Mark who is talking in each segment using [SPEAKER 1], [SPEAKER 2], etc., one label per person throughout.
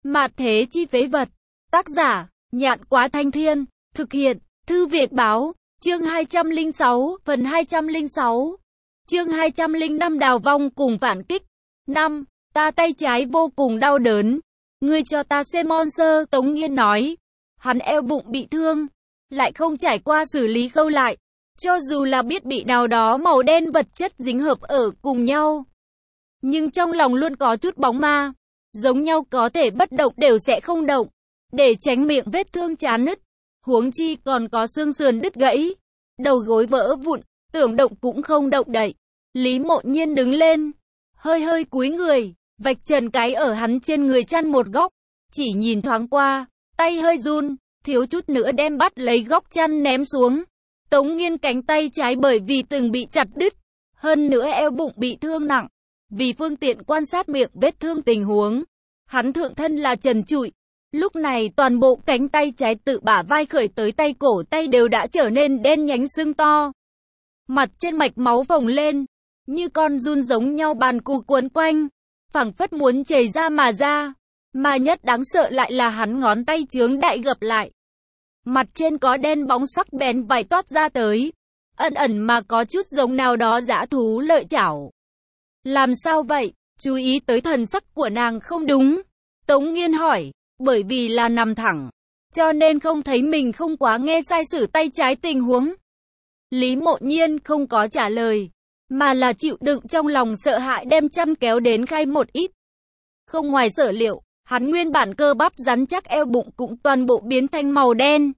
[SPEAKER 1] Mạt thế chi phế vật. Tác giả, Nhạn Quá Thanh Thiên. Thực hiện, Thư Việt Báo. Chương 206, phần 206. Chương 205 đào vong cùng phản kích. 5. Ta tay trái vô cùng đau đớn. Ngươi cho ta xem monster, Tống Nghiên nói. Hắn eo bụng bị thương, lại không trải qua xử lý khâu lại. Cho dù là biết bị nào đó màu đen vật chất dính hợp ở cùng nhau, nhưng trong lòng luôn có chút bóng ma. Giống nhau có thể bất động đều sẽ không động, để tránh miệng vết thương chán nứt. Huống chi còn có xương sườn đứt gãy, đầu gối vỡ vụn, tưởng động cũng không động đậy. Lý Mộ Nhiên đứng lên, hơi hơi cúi người, vạch trần cái ở hắn trên người chăn một góc. Chỉ nhìn thoáng qua, tay hơi run, thiếu chút nữa đem bắt lấy góc chăn ném xuống. Tống Nghiên cánh tay trái bởi vì từng bị chặt đứt, hơn nữa eo bụng bị thương nặng. Vì phương tiện quan sát miệng vết thương tình huống, hắn thượng thân là trần trụi. Lúc này toàn bộ cánh tay trái tự bả vai khởi tới tay cổ tay đều đã trở nên đen nhánh sưng to. Mặt trên mạch máu phồng lên, như con giun giống nhau bàn cù cuốn quanh, phảng phất muốn chảy ra mà ra. Mà nhất đáng sợ lại là hắn ngón tay chướng đại gập lại. Mặt trên có đen bóng sắc bén vải toát ra tới, ẩn ẩn mà có chút giống nào đó dã thú lợi chảo. Làm sao vậy? Chú ý tới thần sắc của nàng không đúng. Tống Nghiên hỏi, bởi vì là nằm thẳng, cho nên không thấy mình không quá nghe sai sử tay trái tình huống. Lý Mộ Nhiên không có trả lời, mà là chịu đựng trong lòng sợ hãi đem chăn kéo đến khai một ít. Không ngoài sở liệu, hắn nguyên bản cơ bắp rắn chắc eo bụng cũng toàn bộ biến thành màu đen.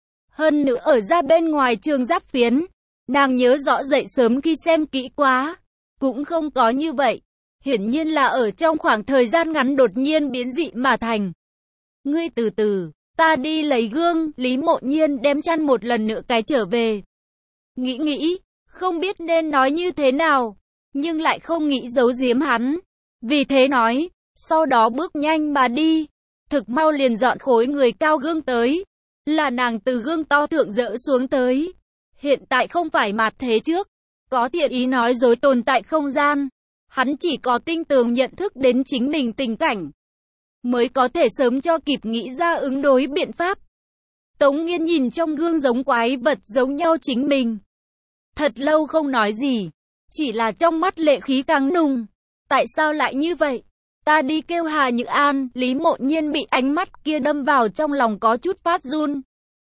[SPEAKER 1] Hơn nữa ở ra bên ngoài trường giáp phiến, nàng nhớ rõ dậy sớm khi xem kỹ quá, cũng không có như vậy. Hiển nhiên là ở trong khoảng thời gian ngắn đột nhiên biến dị mà thành. Ngươi từ từ, ta đi lấy gương. Lý Mộ Nhiên đem chăn một lần nữa cái trở về. Nghĩ, không biết nên nói như thế nào, nhưng lại không nghĩ giấu giếm hắn. Vì thế nói, sau đó bước nhanh mà đi. Thực mau liền dọn khối người cao gương tới. Là nàng từ gương to thượng dỡ xuống tới. Hiện tại không phải mạt thế trước, có thiện ý nói dối tồn tại không gian. Hắn chỉ có tinh tường nhận thức đến chính mình tình cảnh, mới có thể sớm cho kịp nghĩ ra ứng đối biện pháp. Tống Nghiên nhìn trong gương giống quái vật giống nhau chính mình. Thật lâu không nói gì, chỉ là trong mắt lệ khí càng nùng. Tại sao lại như vậy? Ta đi kêu Hà Như An. Lý Mộ Nhiên bị ánh mắt kia đâm vào trong lòng có chút phát run.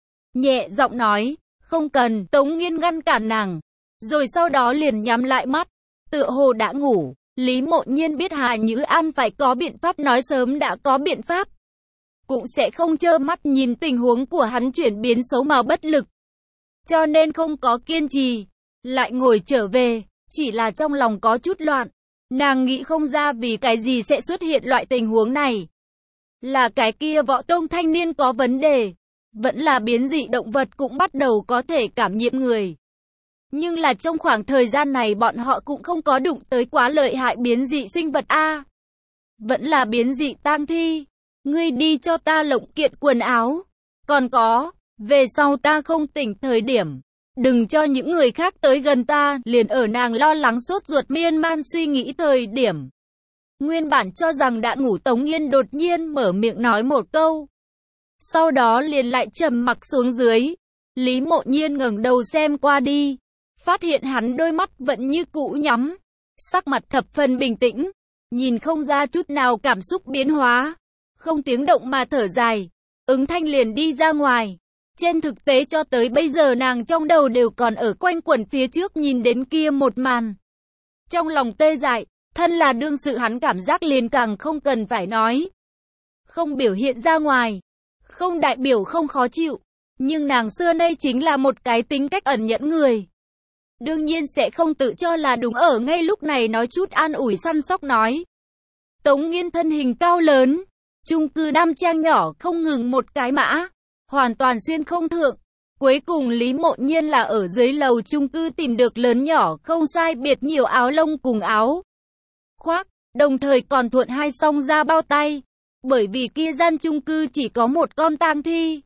[SPEAKER 1] Nhẹ giọng nói, không cần. Tống Nghiên ngăn cản nàng, rồi sau đó liền nhắm lại mắt, tựa hồ đã ngủ. Lý Mộ Nhiên biết Hà Như An phải có biện pháp, nói sớm đã có biện pháp, cũng sẽ không trơ mắt nhìn tình huống của hắn chuyển biến xấu mà bất lực. Cho nên không có kiên trì, lại ngồi trở về, chỉ là trong lòng có chút loạn. Nàng nghĩ không ra vì cái gì sẽ xuất hiện loại tình huống này. Là cái kia Võ Tông thanh niên có vấn đề, vẫn là biến dị động vật cũng bắt đầu có thể cảm nhiễm người. Nhưng là trong khoảng thời gian này bọn họ cũng không có đụng tới quá lợi hại biến dị sinh vật a. Vẫn là biến dị tang thi. Ngươi đi cho ta lộng kiện quần áo. Còn có, về sau ta không tỉnh thời điểm, đừng cho những người khác tới gần ta. Liền ở nàng lo lắng sốt ruột miên man suy nghĩ thời điểm, nguyên bản cho rằng đã ngủ Tống Nghiên đột nhiên mở miệng nói một câu, sau đó liền lại trầm mặc xuống dưới. Lý Mộ Nhiên ngẩng đầu xem qua đi, phát hiện hắn đôi mắt vẫn như cũ nhắm, sắc mặt thập phần bình tĩnh, nhìn không ra chút nào cảm xúc biến hóa, không tiếng động mà thở dài, ứng thanh liền đi ra ngoài. Trên thực tế cho tới bây giờ nàng trong đầu đều còn ở quanh quẩn phía trước nhìn đến kia một màn. Trong lòng tê dại, thân là đương sự hắn cảm giác liền càng không cần phải nói. Không biểu hiện ra ngoài, không đại biểu không khó chịu, nhưng nàng xưa nay chính là một cái tính cách ẩn nhẫn người. Đương nhiên sẽ không tự cho là đúng ở ngay lúc này nói chút an ủi săn sóc nói. Tống Nghiên thân hình cao lớn, chung cư đam trang nhỏ không ngừng một cái mã, hoàn toàn xuyên không thượng. Cuối cùng Lý Mộ Nhiên là ở dưới lầu chung cư tìm được lớn nhỏ không sai biệt nhiều áo lông cùng áo khoác, đồng thời còn thuận hai song da bao tay. Bởi vì kia gian chung cư chỉ có một con tang thi,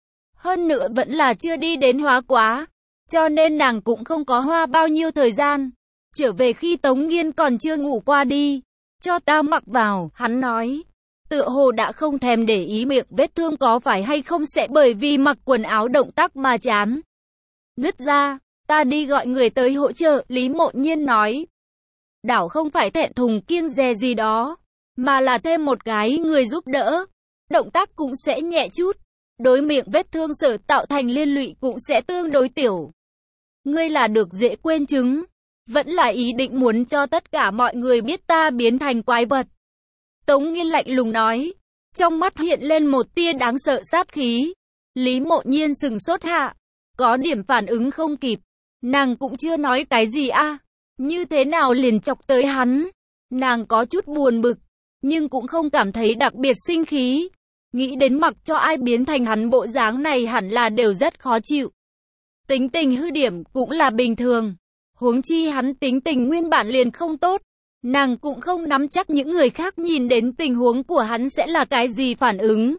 [SPEAKER 1] hơn nữa vẫn là chưa đi đến hóa quá, cho nên nàng cũng không có hoa bao nhiêu thời gian. Trở về khi Tống Nghiên còn chưa ngủ qua đi, cho ta mặc vào, hắn nói. tựa hồ đã không thèm để ý miệng vết thương có phải hay không sẽ bởi vì mặc quần áo động tác mà chán nứt ra. Ta đi gọi người tới hỗ trợ, Lý Mộ Nhiên nói. Đảo không phải thẹn thùng kiêng dè gì đó, mà là thêm một cái người giúp đỡ. Động tác cũng sẽ nhẹ chút. Đối miệng vết thương sở tạo thành liên lụy cũng sẽ tương đối tiểu. Ngươi là được dễ quên chứng. Vẫn là ý định muốn cho tất cả mọi người biết ta biến thành quái vật. Tống Nghiên lạnh lùng nói. Trong mắt hiện lên một tia đáng sợ sát khí. Lý Mộ Nhiên sừng sốt hạ. Có điểm phản ứng không kịp. Nàng cũng chưa nói cái gì a, như thế nào liền chọc tới hắn. Nàng có chút buồn bực, nhưng cũng không cảm thấy đặc biệt sinh khí. Nghĩ đến mặc cho ai biến thành hắn bộ dáng này hẳn là đều rất khó chịu. Tính tình hư điểm cũng là bình thường. Huống chi hắn tính tình nguyên bản liền không tốt. Nàng cũng không nắm chắc những người khác nhìn đến tình huống của hắn sẽ là cái gì phản ứng.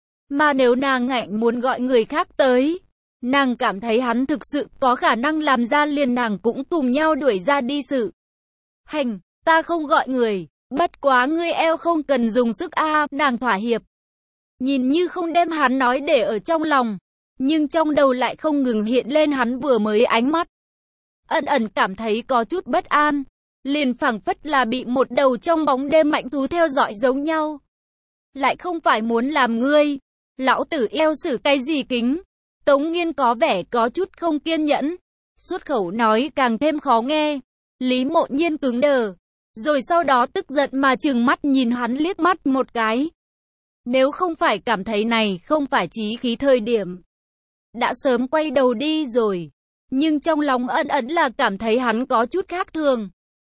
[SPEAKER 1] Mà nếu nàng ngạnh muốn gọi người khác tới, nàng cảm thấy hắn thực sự có khả năng làm ra liền nàng cũng cùng nhau đuổi ra đi sự. Hành, ta không gọi người, bất quá ngươi eo không cần dùng sức a, nàng thỏa hiệp. Nhìn như không đem hắn nói để ở trong lòng, nhưng trong đầu lại không ngừng hiện lên hắn vừa mới ánh mắt. Ẩn ẩn cảm thấy có chút bất an, liền phảng phất là bị một đầu trong bóng đêm mạnh thú theo dõi giống nhau. Lại không phải muốn làm ngươi, lão tử eo xử cái gì kính. Tống Nghiên có vẻ có chút không kiên nhẫn, xuất khẩu nói càng thêm khó nghe. Lý Mộ Nhiên cứng đờ, rồi sau đó tức giận mà trừng mắt nhìn hắn liếc mắt một cái. Nếu không phải cảm thấy này không phải chí khí thời điểm, đã sớm quay đầu đi rồi. Nhưng trong lòng ẩn ẩn là cảm thấy hắn có chút khác thường.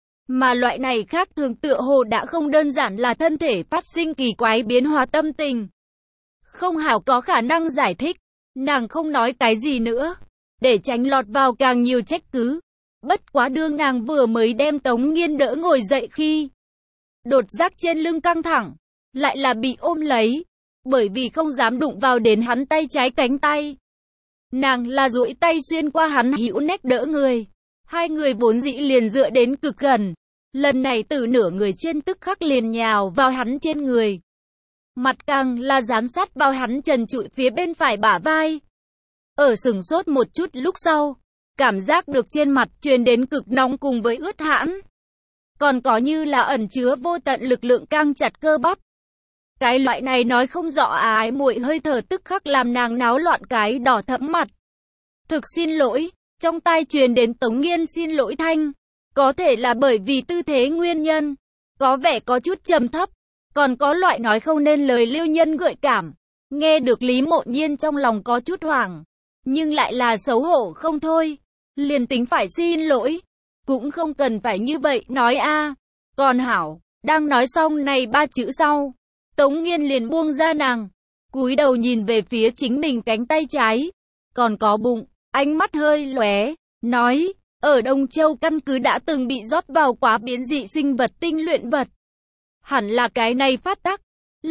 [SPEAKER 1] Mà loại này khác thường tựa hồ đã không đơn giản là thân thể phát sinh kỳ quái biến hóa tâm tình. Không hảo có khả năng giải thích. Nàng không nói cái gì nữa, để tránh lọt vào càng nhiều trách cứ. Bất quá đương nàng vừa mới đem Tống Nghiên đỡ ngồi dậy khi đột giác trên lưng căng thẳng, lại là bị ôm lấy, bởi vì không dám đụng vào đến hắn tay trái cánh tay. Nàng là duỗi tay xuyên qua hắn hữu nách đỡ người. Hai người vốn dĩ liền dựa đến cực gần. Lần này từ nửa người trên tức khắc liền nhào vào hắn trên người. Mặt càng là dán sát vào hắn trần trụi phía bên phải bả vai. Ở sừng sốt một chút lúc sau, cảm giác được trên mặt truyền đến cực nóng cùng với ướt hãn. Còn có như là ẩn chứa vô tận lực lượng căng chặt cơ bắp. Cái loại này nói không rõ ái muội hơi thở tức khắc làm nàng náo loạn cái đỏ thẫm mặt. Thực xin lỗi, trong tai truyền đến Tống Nghiên xin lỗi thanh. Có thể là bởi vì tư thế nguyên nhân, có vẻ có chút trầm thấp. Còn có loại nói không nên lời lưu nhân gợi cảm. Nghe được Lý Mộ Nhiên trong lòng có chút hoảng, nhưng lại là xấu hổ không thôi. Liền tính phải xin lỗi, cũng không cần phải như vậy nói a. Còn hảo, đang nói xong này ba chữ sau, Tống Nghiên liền buông ra nàng, cúi đầu nhìn về phía chính mình cánh tay trái, còn có bụng, ánh mắt hơi lóe, nói, ở Đông Châu căn cứ đã từng bị rót vào quá biến dị sinh vật tinh luyện vật. Hẳn là cái này phát tắc.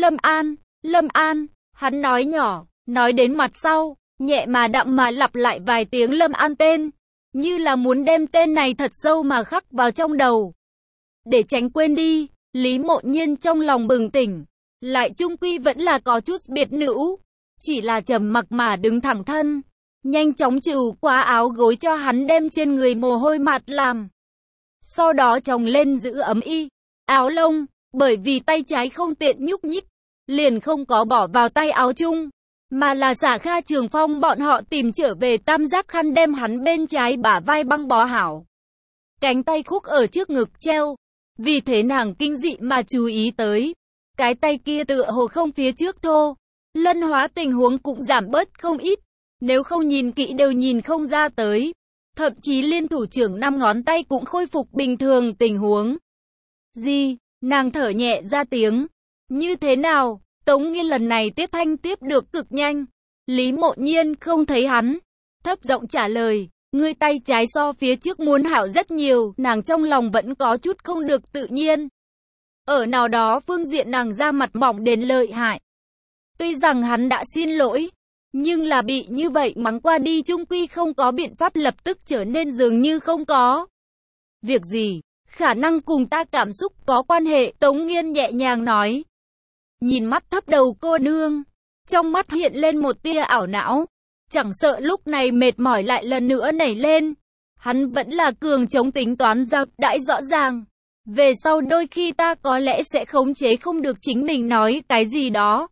[SPEAKER 1] Lâm An, hắn nói nhỏ, nói đến mặt sau, nhẹ mà đậm mà lặp lại vài tiếng Lâm An tên, như là muốn đem tên này thật sâu mà khắc vào trong đầu. Để tránh quên đi, Lý Mộ Nhiên trong lòng bừng tỉnh, lại chung quy vẫn là có chút biệt nữ, chỉ là trầm mặc mà đứng thẳng thân, nhanh chóng trừ qua áo gối cho hắn đem trên người mồ hôi mạt làm. Sau đó chồng lên giữ ấm y, áo lông. Bởi vì tay trái không tiện nhúc nhích, liền không có bỏ vào tay áo chung, mà là xả Kha Trường Phong bọn họ tìm trở về tam giác khăn đem hắn bên trái bả vai băng bó hảo. Cánh tay khúc ở trước ngực treo, vì thế nàng kinh dị mà chú ý tới. Cái tay kia tựa hồ không phía trước thô, lân hóa tình huống cũng giảm bớt không ít, nếu không nhìn kỹ đều nhìn không ra tới. Thậm chí liên thủ trưởng 5 ngón tay cũng khôi phục bình thường tình huống. Gì? Nàng thở nhẹ ra tiếng. Như thế nào? Tống Nghiên lần này tiếp thanh tiếp được cực nhanh. Lý Mộ Nhiên không thấy hắn, thấp giọng trả lời, ngươi tay trái so phía trước muốn hảo rất nhiều. Nàng trong lòng vẫn có chút không được tự nhiên. Ở nào đó phương diện nàng ra mặt mỏng đến lợi hại. Tuy rằng hắn đã xin lỗi, nhưng là bị như vậy mắng qua đi chung quy không có biện pháp lập tức trở nên dường như không có việc gì. Khả năng cùng ta cảm xúc có quan hệ, Tống Nghiên nhẹ nhàng nói. nhìn mắt thấp đầu cô nương, trong mắt hiện lên một tia ảo não, chẳng sợ lúc này mệt mỏi lại lần nữa nảy lên. Hắn vẫn là cường chống tính toán giao đãi rõ ràng. Về sau đôi khi ta có lẽ sẽ khống chế không được chính mình nói cái gì đó.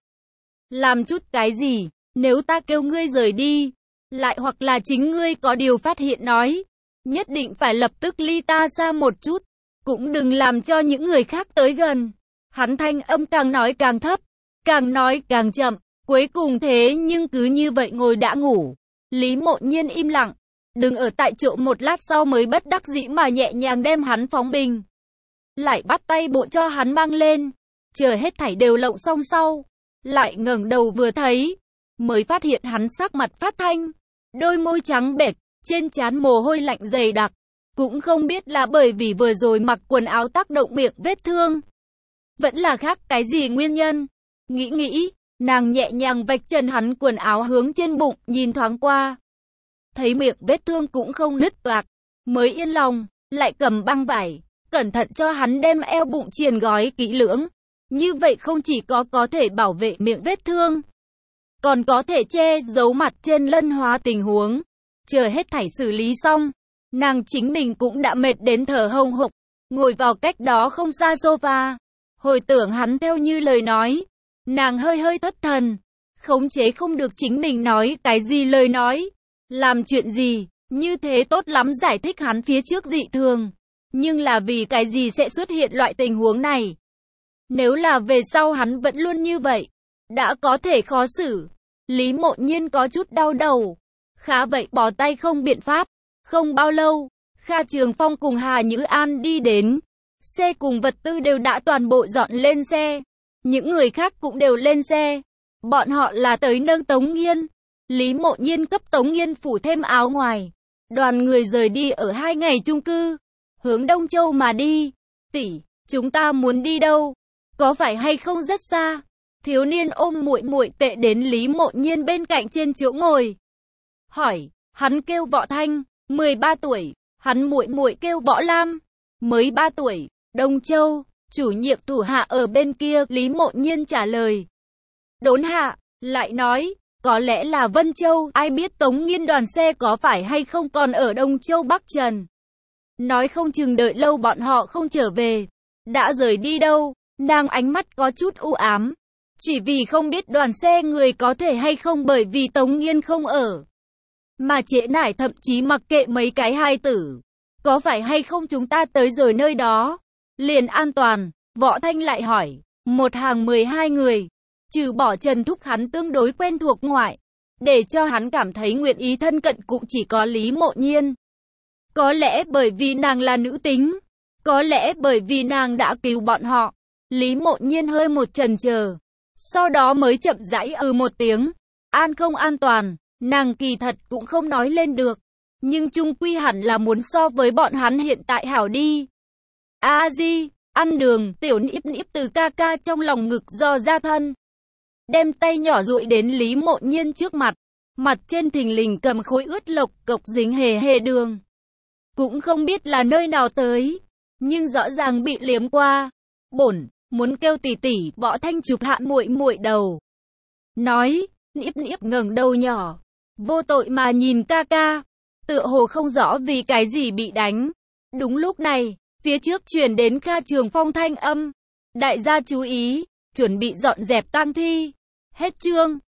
[SPEAKER 1] Làm chút cái gì, nếu ta kêu ngươi rời đi, lại hoặc là chính ngươi có điều phát hiện nói, nhất định phải lập tức ly ta xa một chút, cũng đừng làm cho những người khác tới gần. Hắn thanh âm càng nói càng thấp, càng nói càng chậm, cuối cùng thế nhưng cứ như vậy ngồi đã ngủ. Lý Mộ Nhiên im lặng, đứng ở tại chỗ một lát sau mới bất đắc dĩ mà nhẹ nhàng đem hắn phóng bình. Lại bắt tay bộ cho hắn mang lên, chờ hết thảy đều lộng xong sau, lại ngẩng đầu vừa thấy, mới phát hiện hắn sắc mặt phát thanh, đôi môi trắng bệch, trên trán mồ hôi lạnh dày đặc, cũng không biết là bởi vì vừa rồi mặc quần áo tác động miệng vết thương, vẫn là khác cái gì nguyên nhân. Nghĩ, nàng nhẹ nhàng vạch trần hắn quần áo hướng trên bụng nhìn thoáng qua, thấy miệng vết thương cũng không nứt toạc, mới yên lòng, lại cầm băng vải, cẩn thận cho hắn đem eo bụng triền gói kỹ lưỡng. Như vậy không chỉ có thể bảo vệ miệng vết thương, còn có thể che giấu mặt trên lân hóa tình huống. Chờ hết thảy xử lý xong, nàng chính mình cũng đã mệt đến thở hồng hộc, ngồi vào cách đó không xa sofa, hồi tưởng hắn theo như lời nói, nàng hơi thất thần, khống chế không được chính mình nói cái gì lời nói, làm chuyện gì, như thế tốt lắm giải thích hắn phía trước dị thường, nhưng là vì cái gì sẽ xuất hiện loại tình huống này. Nếu là về sau hắn vẫn luôn như vậy, đã có thể khó xử. Lý Mộ Nhiên có chút đau đầu. Khá vậy bỏ tay không biện pháp. Không bao lâu, Kha Trường Phong cùng Hà Nhữ An đi đến. Xe cùng vật tư đều đã toàn bộ dọn lên xe. Những người khác cũng đều lên xe. Bọn họ là tới nâng Tống Nghiên. Lý Mộ Nhiên cấp Tống Nghiên phủ thêm áo ngoài. Đoàn người rời đi ở 2 ngày chung cư, hướng Đông Châu mà đi. Tỷ, chúng ta muốn đi đâu? Có phải hay không rất xa? Thiếu niên ôm muội muội tệ đến Lý Mộ Nhiên bên cạnh trên chỗ ngồi. Hỏi, hắn kêu Võ Thanh, 13 tuổi, hắn muội muội kêu Võ Lam, mới 3 tuổi, Đông Châu, chủ nhiệm thủ hạ ở bên kia, Lý Mộ Nhiên trả lời. Đốn hạ, lại nói, có lẽ là Vân Châu, ai biết Tống Nghiên đoàn xe có phải hay không còn ở Đông Châu Bắc Trần. Nói không chừng đợi lâu bọn họ không trở về, đã rời đi đâu. Nàng ánh mắt có chút u ám, chỉ vì không biết đoàn xe người có thể hay không bởi vì Tống Nghiên không ở, mà trễ nải thậm chí mặc kệ mấy cái hài tử. Có phải hay không chúng ta tới rồi nơi đó, liền an toàn? Võ Thanh lại hỏi, một hàng 12 người, trừ bỏ Trần Thúc hắn tương đối quen thuộc ngoại, để cho hắn cảm thấy nguyện ý thân cận cũng chỉ có Lý Mộ Nhiên. Có lẽ bởi vì nàng là nữ tính, có lẽ bởi vì nàng đã cứu bọn họ. Lý Mộ Nhiên hơi một chần chờ, sau đó mới chậm rãi một tiếng. An không an toàn, nàng kỳ thật cũng không nói lên được, nhưng chung quy hẳn là muốn so với bọn hắn hiện tại hảo đi. A Di, ăn đường, tiểu níp níp từ ca ca trong lòng ngực do ra thân, đem tay nhỏ dụi đến Lý Mộ Nhiên trước mặt, mặt trên thình lình cầm khối ướt lộc cộc dính hề đường. Cũng không biết là nơi nào tới, nhưng rõ ràng bị liếm qua. Bổn muốn kêu tỷ tỷ. Võ Thanh chụp hạ muội muội đầu, nói, níp níp ngẩng đầu nhỏ, vô tội mà nhìn ca ca, tựa hồ không rõ vì cái gì bị đánh. Đúng lúc này, phía trước truyền đến Kha Trường Phong thanh âm, đại gia chú ý, chuẩn bị dọn dẹp tang thi. Hết chương.